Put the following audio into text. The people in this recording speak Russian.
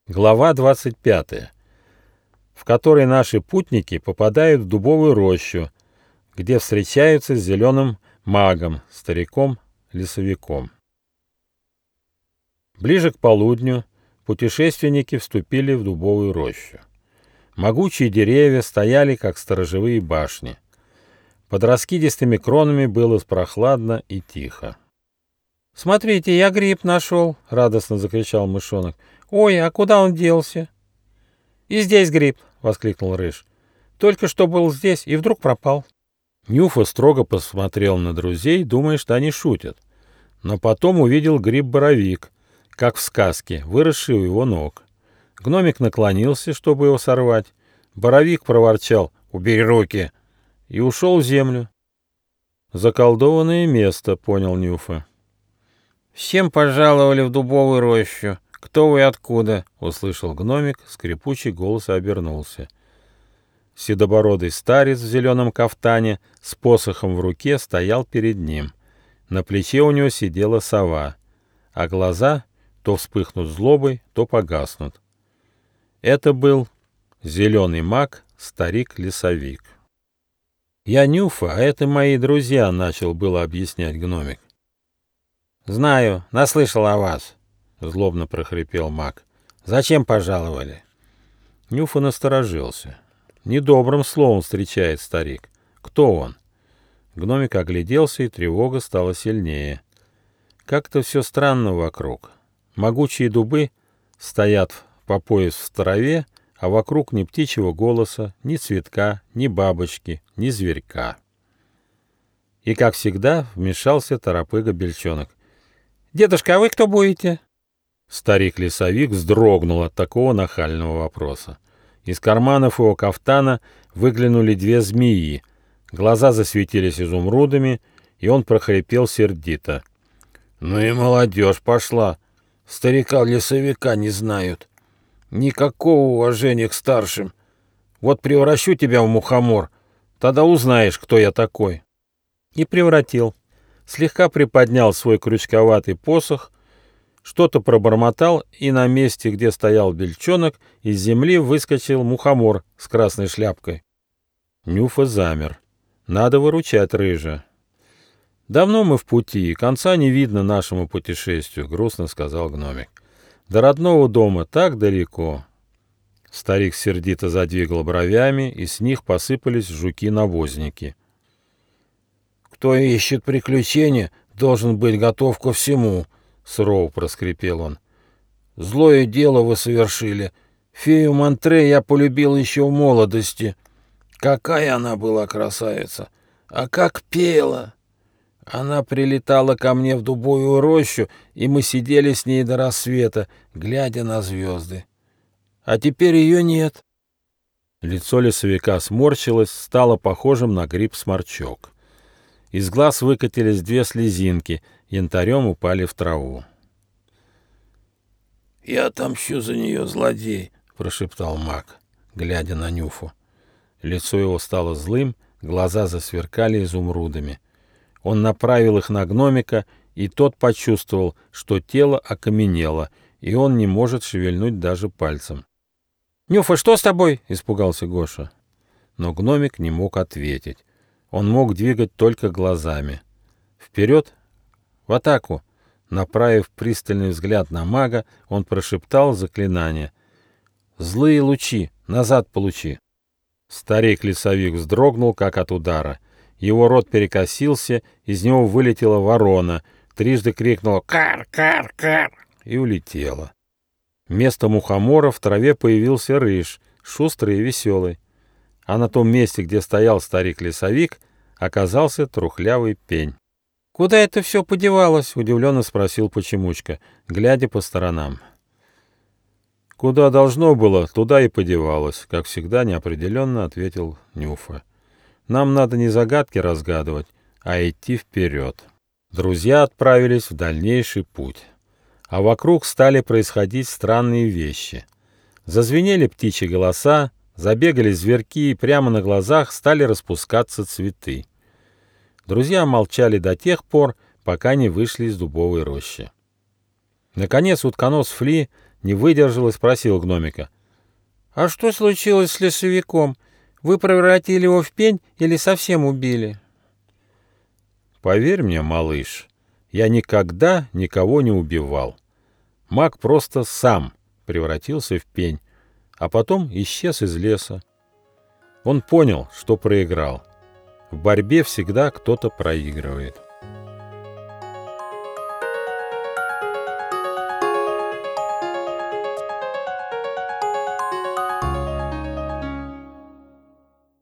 Глава 25, в которой наши путники попадают в дубовую рощу, где встречаются с зеленым магом, стариком-лесовиком. Ближе к полудню путешественники вступили в дубовую рощу. Могучие деревья стояли, как сторожевые башни. Под раскидистыми кронами было прохладно и тихо. «Смотрите, я гриб нашел!» — радостно закричал мышонок. «Ой, а куда он делся?» «И здесь гриб!» — воскликнул Рыж. «Только что был здесь и вдруг пропал». Нюфа строго посмотрел на друзей, думая, что они шутят. Но потом увидел гриб-боровик, как в сказке, выросший у его ног. Гномик наклонился, чтобы его сорвать. Боровик проворчал «Убери руки!» и ушел в землю. «Заколдованное место», — понял Нюфа. «Всем пожаловали в дубовую рощу. Кто вы и откуда?» — услышал гномик, скрипучий голос и обернулся. Седобородый старец в зеленом кафтане с посохом в руке стоял перед ним. На плече у него сидела сова, а глаза то вспыхнут злобой, то погаснут. Это был зеленый маг, старик-лесовик. «Я Нюфа, а это мои друзья», — начал было объяснять гномик. «Знаю, наслышал о вас», — злобно прохрипел маг. «Зачем пожаловали?» Нюфа насторожился. Недобрым словом встречает старик. Кто он? Гномик огляделся, и тревога стала сильнее. Как-то все странно вокруг. Могучие дубы стоят по пояс в траве, а вокруг ни птичьего голоса, ни цветка, ни бабочки, ни зверька. И, как всегда, вмешался торопыга-бельчонок. «Дедушка, а вы кто будете?» Старик-лесовик вздрогнул от такого нахального вопроса. Из карманов его кафтана выглянули две змеи. Глаза засветились изумрудами, и он прохрипел сердито. «Ну и молодежь пошла. Старика-лесовика не знают. Никакого уважения к старшим. Вот превращу тебя в мухомор, тогда узнаешь, кто я такой». И превратил. Слегка приподнял свой крючковатый посох, что-то пробормотал, и на месте, где стоял бельчонок, из земли выскочил мухомор с красной шляпкой. Нюфа замер. Надо выручать Рыжа. «Давно мы в пути, и конца не видно нашему путешествию», — грустно сказал гномик. «До родного дома так далеко». Старик сердито задвигал бровями, и с них посыпались жуки-навозники. «Кто ищет приключения, должен быть готов ко всему», — сурово проскрипел он. «Злое дело вы совершили. Фею Монтре я полюбил еще в молодости. Какая она была красавица! А как пела! Она прилетала ко мне в дубовую рощу, и мы сидели с ней до рассвета, глядя на звезды. А теперь ее нет». Лицо лесовика сморщилось, стало похожим на гриб-сморчок. Из глаз выкатились две слезинки, янтарем упали в траву. «Я отомщу за нее, злодей», — прошептал маг, глядя на Нюфу. Лицо его стало злым, глаза засверкали изумрудами. Он направил их на гномика, и тот почувствовал, что тело окаменело, и он не может шевельнуть даже пальцем. «Нюфа, что с тобой?» — испугался Гоша. Но гномик не мог ответить. Он мог двигать только глазами. «Вперед! В атаку!» Направив пристальный взгляд на мага, он прошептал заклинание. «Злые лучи! Назад получи!» Старик-лесовик вздрогнул, как от удара. Его рот перекосился, из него вылетела ворона, трижды крикнула «Кар-кар-кар!» и улетела. Вместо мухомора в траве появился Рыж, шустрый и веселый. А на том месте, где стоял старик-лесовик, оказался трухлявый пень. «Куда это все подевалось?» — удивленно спросил Почемучка, глядя по сторонам. «Куда должно было, туда и подевалось», — как всегда неопределенно ответил Нюфа. «Нам надо не загадки разгадывать, а идти вперед». Друзья отправились в дальнейший путь. А вокруг стали происходить странные вещи. Зазвенели птичьи голоса, забегали зверьки, и прямо на глазах стали распускаться цветы. Друзья молчали до тех пор, пока не вышли из дубовой рощи. Наконец утконос Фли не выдержал и спросил гномика. «А что случилось с лесовиком? Вы превратили его в пень или совсем убили?» «Поверь мне, малыш, я никогда никого не убивал. Маг просто сам превратился в пень, а потом исчез из леса. Он понял, что проиграл. В борьбе всегда кто-то проигрывает».